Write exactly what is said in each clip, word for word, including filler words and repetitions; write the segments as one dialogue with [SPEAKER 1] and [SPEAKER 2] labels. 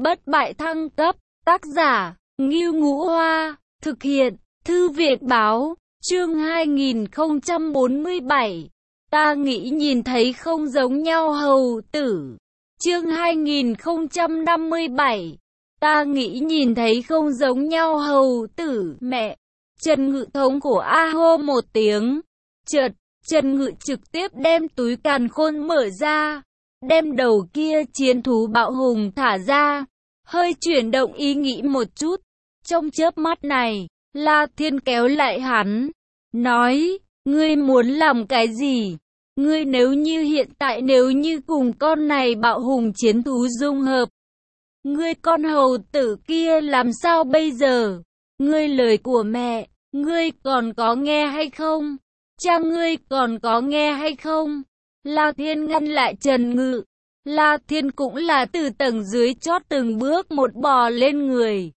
[SPEAKER 1] bất bại thăng cấp, tác giả, Ngưu Ngũ Hoa, thực hiện, Thư viện Báo, chương hai nghìn không trăm bốn mươi bảy. Ta nghĩ nhìn thấy không giống nhau hầu tử. Chương hai nghìn không trăm năm mươi bảy. Ta nghĩ nhìn thấy không giống nhau hầu tử, mẹ. Trần Ngự thống của a hô một tiếng. Chợt, Trần Ngự trực tiếp đem túi càn khôn mở ra, đem đầu kia chiến thú bạo hùng thả ra, hơi chuyển động ý nghĩ một chút. Trong chớp mắt này, La Thiên kéo lại hắn, nói, ngươi muốn làm cái gì? Ngươi nếu như hiện tại nếu như cùng con này bạo hùng chiến thú dung hợp, ngươi con hầu tử kia làm sao bây giờ? Ngươi lời của mẹ, ngươi còn có nghe hay không? Cha ngươi còn có nghe hay không? La Thiên ngăn lại Trần Ngự. La Thiên cũng là từ tầng dưới chót từng bước một bò lên người.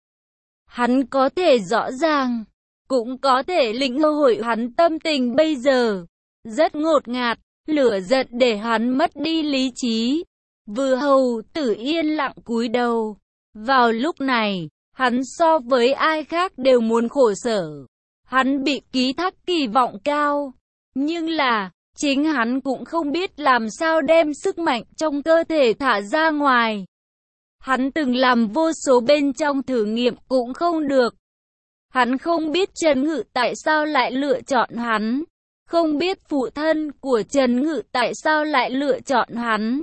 [SPEAKER 1] Hắn có thể rõ ràng, cũng có thể lĩnh hội hắn tâm tình bây giờ. Rất ngột ngạt, lửa giận để hắn mất đi lý trí. Vừa hầu tử yên lặng cúi đầu. Vào lúc này, hắn so với ai khác đều muốn khổ sở. Hắn bị ký thác kỳ vọng cao. Nhưng là, chính hắn cũng không biết làm sao đem sức mạnh trong cơ thể thả ra ngoài. Hắn từng làm vô số bên trong thử nghiệm cũng không được. Hắn không biết Trần Ngự tại sao lại lựa chọn hắn. Không biết phụ thân của Trần Ngự tại sao lại lựa chọn hắn.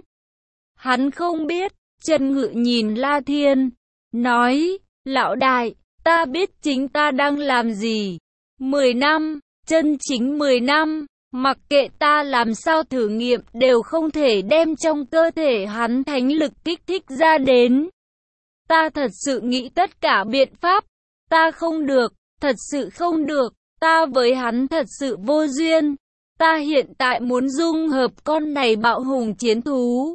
[SPEAKER 1] Hắn không biết. Trần Ngự nhìn La Thiên, nói, lão đại, ta biết chính ta đang làm gì. Mười năm, chân chính mười năm, mặc kệ ta làm sao thử nghiệm đều không thể đem trong cơ thể hắn thánh lực kích thích ra đến. Ta thật sự nghĩ tất cả biện pháp, ta không được, thật sự không được, ta với hắn thật sự vô duyên. Ta hiện tại muốn dung hợp con này bạo hùng chiến thú.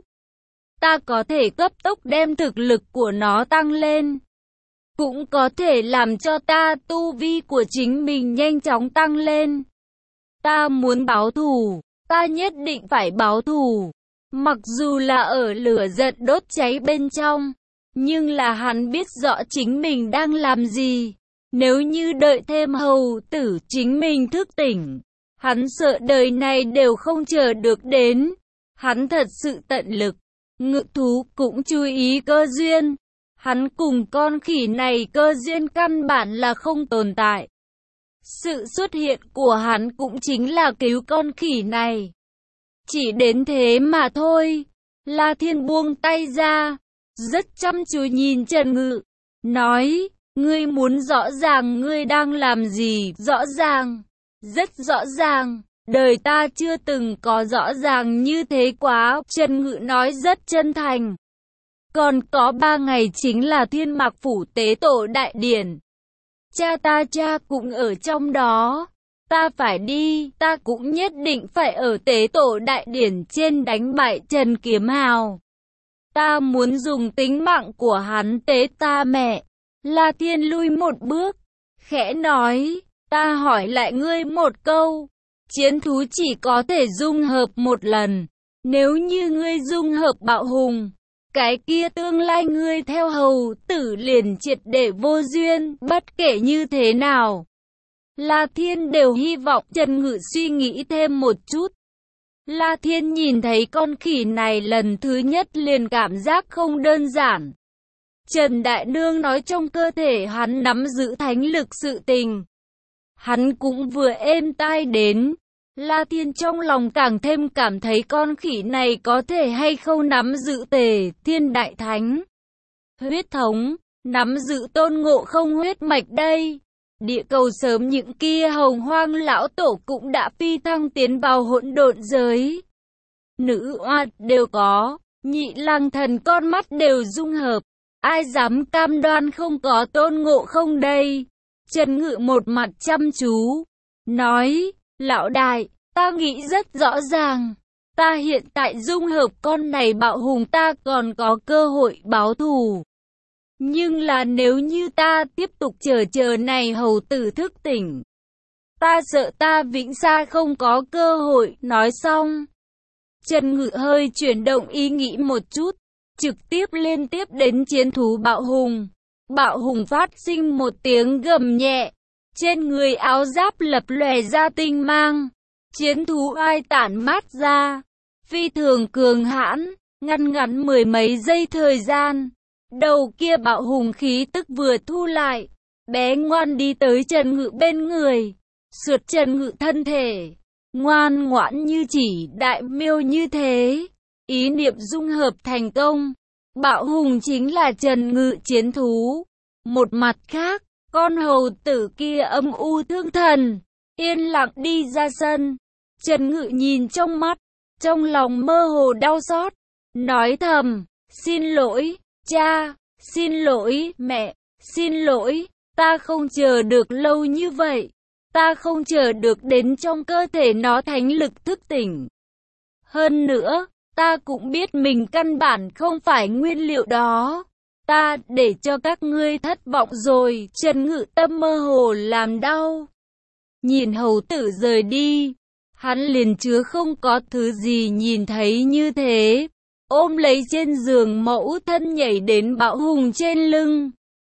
[SPEAKER 1] Ta có thể cấp tốc đem thực lực của nó tăng lên. Cũng có thể làm cho ta tu vi của chính mình nhanh chóng tăng lên. Ta muốn báo thù, ta nhất định phải báo thù. Mặc dù là ở lửa giận đốt cháy bên trong, nhưng là hắn biết rõ chính mình đang làm gì. Nếu như đợi thêm hầu tử chính mình thức tỉnh, hắn sợ đời này đều không chờ được đến. Hắn thật sự tận lực. Ngự thú cũng chú ý cơ duyên. Hắn cùng con khỉ này cơ duyên căn bản là không tồn tại. Sự xuất hiện của hắn cũng chính là cứu con khỉ này. Chỉ đến thế mà thôi. La Thiên buông tay ra, rất chăm chú nhìn Trần Ngự, nói, ngươi muốn rõ ràng ngươi đang làm gì? Rõ ràng, rất rõ ràng. Đời ta chưa từng có rõ ràng như thế quá. Trần Ngự nói rất chân thành. Còn có ba ngày chính là Thiên Mạc Phủ tế tổ đại điển. Cha ta cha cũng ở trong đó. Ta phải đi, ta cũng nhất định phải ở tế tổ đại điển trên đánh bại Trần Kiếm Hào. Ta muốn dùng tính mạng của hắn tế ta mẹ. La Thiên lui một bước, khẽ nói, ta hỏi lại ngươi một câu. Chiến thú chỉ có thể dung hợp một lần. Nếu như ngươi dung hợp bạo hùng, cái kia tương lai ngươi theo hầu tử liền triệt để vô duyên, bất kể như thế nào. La Thiên đều hy vọng Trần Ngự suy nghĩ thêm một chút. La Thiên nhìn thấy con khỉ này lần thứ nhất liền cảm giác không đơn giản. Trần Đại Nương nói trong cơ thể hắn nắm giữ thánh lực sự tình. Hắn cũng vừa êm tai đến. La Thiên trong lòng càng thêm cảm thấy con khỉ này có thể hay không nắm giữ Tề Thiên Đại Thánh huyết thống, nắm giữ Tôn Ngộ Không huyết mạch đây. Địa cầu sớm những kia hồng hoang lão tổ cũng đã phi thăng tiến vào hỗn độn giới. Nữ oa đều có, nhị lang thần con mắt đều dung hợp. Ai dám cam đoan không có Tôn Ngộ Không đây? Trần Ngự một mặt chăm chú, nói, lão đại, ta nghĩ rất rõ ràng. Ta hiện tại dung hợp con này bạo hùng ta còn có cơ hội báo thù. Nhưng là nếu như ta tiếp tục chờ chờ này hầu tử thức tỉnh, ta sợ ta vĩnh xa không có cơ hội. Nói xong, Trần Ngự hơi chuyển động ý nghĩ một chút, trực tiếp liên tiếp đến chiến thú Bạo Hùng. Bạo Hùng phát sinh một tiếng gầm nhẹ, trên người áo giáp lập lòe ra tinh mang, chiến thú ai tản mát ra, phi thường cường hãn, ngăn ngắn mười mấy giây thời gian. Đầu kia Bạo Hùng khí tức vừa thu lại, bé ngoan đi tới Trần Ngự bên người, sượt Trần Ngự thân thể, ngoan ngoãn như chỉ đại miêu như thế. Ý niệm dung hợp thành công, Bạo Hùng chính là Trần Ngự chiến thú. Một mặt khác, con hầu tử kia âm u thương thần, yên lặng đi ra sân. Trần Ngự nhìn trong mắt, trong lòng mơ hồ đau xót, nói thầm, xin lỗi, cha, xin lỗi, mẹ, xin lỗi, ta không chờ được lâu như vậy, ta không chờ được đến trong cơ thể nó thánh lực thức tỉnh. Hơn nữa, ta cũng biết mình căn bản không phải nguyên liệu đó. Ta để cho các ngươi thất vọng rồi. Trần Ngự tâm mơ hồ làm đau. Nhìn hầu tử rời đi, hắn liền chứa không có thứ gì nhìn thấy như thế. Ôm lấy trên giường mẫu thân nhảy đến Bạo Hùng trên lưng.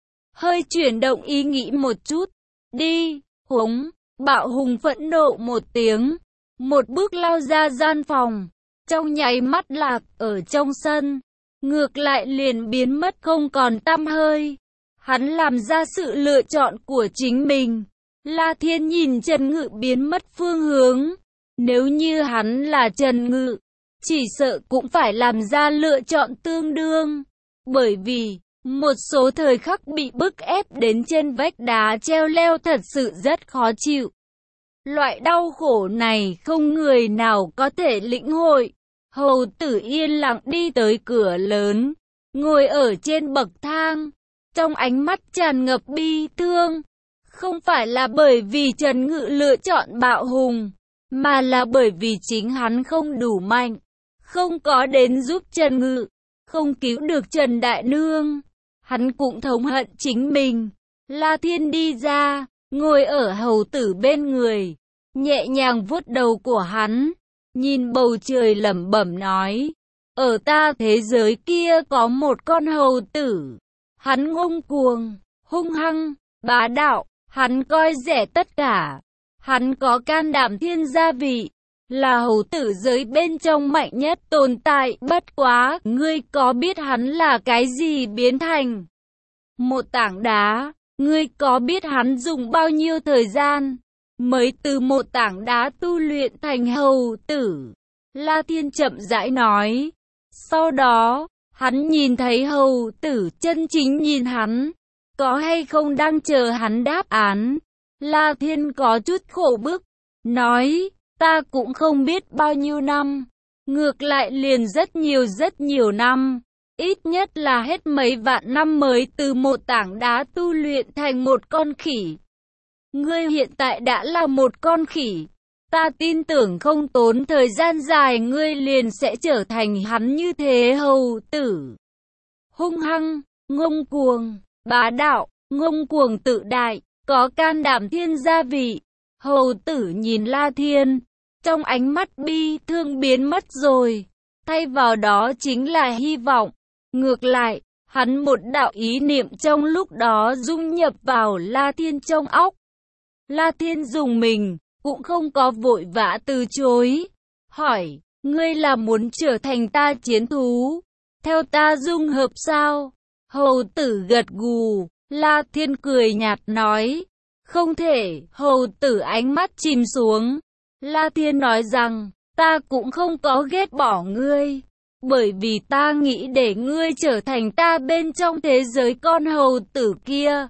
[SPEAKER 1] Hơi chuyển động ý nghĩ một chút. Đi, hống. Bạo Hùng phẫn nộ một tiếng, một bước lao ra gian phòng. Trong nháy mắt lạc ở trong sân, ngược lại liền biến mất không còn tăm hơi. Hắn làm ra sự lựa chọn của chính mình. La Thiên nhìn Trần Ngự biến mất phương hướng. Nếu như hắn là Trần Ngự, chỉ sợ cũng phải làm ra lựa chọn tương đương. Bởi vì, một số thời khắc bị bức ép đến trên vách đá treo leo thật sự rất khó chịu. Loại đau khổ này không người nào có thể lĩnh hội. Hầu tử yên lặng đi tới cửa lớn, ngồi ở trên bậc thang, trong ánh mắt tràn ngập bi thương. Không phải là bởi vì Trần Ngự lựa chọn Bạo Hùng, mà là bởi vì chính hắn không đủ mạnh, không có đến giúp Trần Ngự, không cứu được Trần Đại Nương. Hắn cũng thống hận chính mình. La Thiên đi ra, ngồi ở hầu tử bên người, nhẹ nhàng vuốt đầu của hắn, nhìn bầu trời lẩm bẩm nói, ở ta thế giới kia có một con hầu tử. Hắn ngông cuồng, hung hăng, bá đạo, hắn coi rẻ tất cả. Hắn có can đảm thiên gia vị, là hầu tử giới bên trong mạnh nhất tồn tại. Bất quá, ngươi có biết hắn là cái gì biến thành? Một tảng đá. Ngươi có biết hắn dùng bao nhiêu thời gian mới từ một tảng đá tu luyện thành hầu tử? La Thiên chậm rãi nói. Sau đó, hắn nhìn thấy hầu tử chân chính nhìn hắn, có hay không đang chờ hắn đáp án. La Thiên có chút khổ bức, nói, ta cũng không biết bao nhiêu năm, ngược lại liền rất nhiều rất nhiều năm, ít nhất là hết mấy vạn năm mới từ một tảng đá tu luyện thành một con khỉ. Ngươi hiện tại đã là một con khỉ, ta tin tưởng không tốn thời gian dài ngươi liền sẽ trở thành hắn như thế. Hầu tử hung hăng, ngông cuồng, bá đạo, ngông cuồng tự đại, có can đảm thiên gia vị. Hầu tử nhìn La Thiên, trong ánh mắt bi thương biến mất rồi, thay vào đó chính là hy vọng. Ngược lại, hắn một đạo ý niệm trong lúc đó dung nhập vào La Thiên trong óc. La Thiên dùng mình, cũng không có vội vã từ chối, hỏi, ngươi là muốn trở thành ta chiến thú, theo ta dung hợp sao? Hầu tử gật gù. La Thiên cười nhạt nói, không thể. Hầu tử ánh mắt chìm xuống. La Thiên nói rằng, ta cũng không có ghét bỏ ngươi, bởi vì ta nghĩ để ngươi trở thành ta bên trong thế giới con hầu tử kia.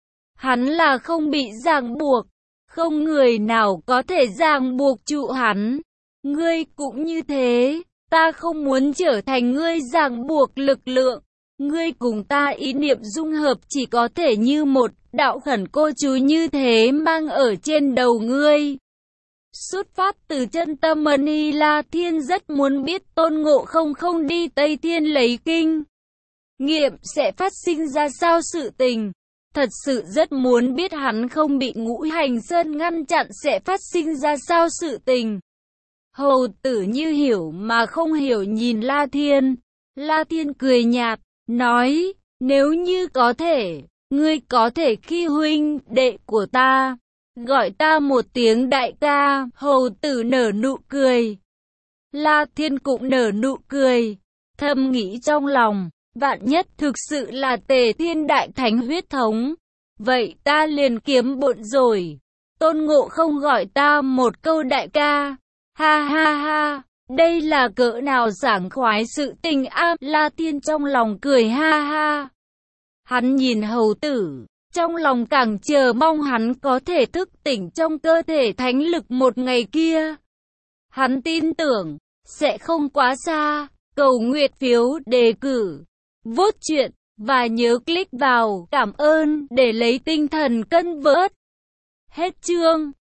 [SPEAKER 1] Hắn là không bị ràng buộc, không người nào có thể ràng buộc trụ hắn. Ngươi cũng như thế, ta không muốn trở thành ngươi ràng buộc lực lượng. Ngươi cùng ta ý niệm dung hợp chỉ có thể như một đạo khẩn cô chú như thế mang ở trên đầu ngươi. Xuất phát từ chân tâm Mani, La Thiên rất muốn biết Tôn Ngộ Không không đi Tây Thiên lấy kinh nghiệm sẽ phát sinh ra sao sự tình. Thật sự rất muốn biết hắn không bị Ngũ Hành Sơn ngăn chặn sẽ phát sinh ra sao sự tình. Hầu tử như hiểu mà không hiểu nhìn La Thiên. La Thiên cười nhạt, nói, nếu như có thể, ngươi có thể khi huynh đệ của ta, gọi ta một tiếng đại ca. Hầu tử nở nụ cười. La Thiên cũng nở nụ cười, thầm nghĩ trong lòng, vạn nhất thực sự là Tề Thiên Đại Thánh huyết thống, vậy ta liền kiếm bộn rồi. Tôn Ngộ Không gọi ta một câu đại ca, ha ha ha, đây là cỡ nào sảng khoái sự tình a. La Thiên trong lòng cười ha ha. Hắn nhìn hầu tử, trong lòng càng chờ mong hắn có thể thức tỉnh trong cơ thể thánh lực một ngày kia. Hắn tin tưởng, sẽ không quá xa. Cầu nguyện phiếu đề cử, vote chuyện, và nhớ click vào cảm ơn để lấy tinh thần cân vớt. Hết chương.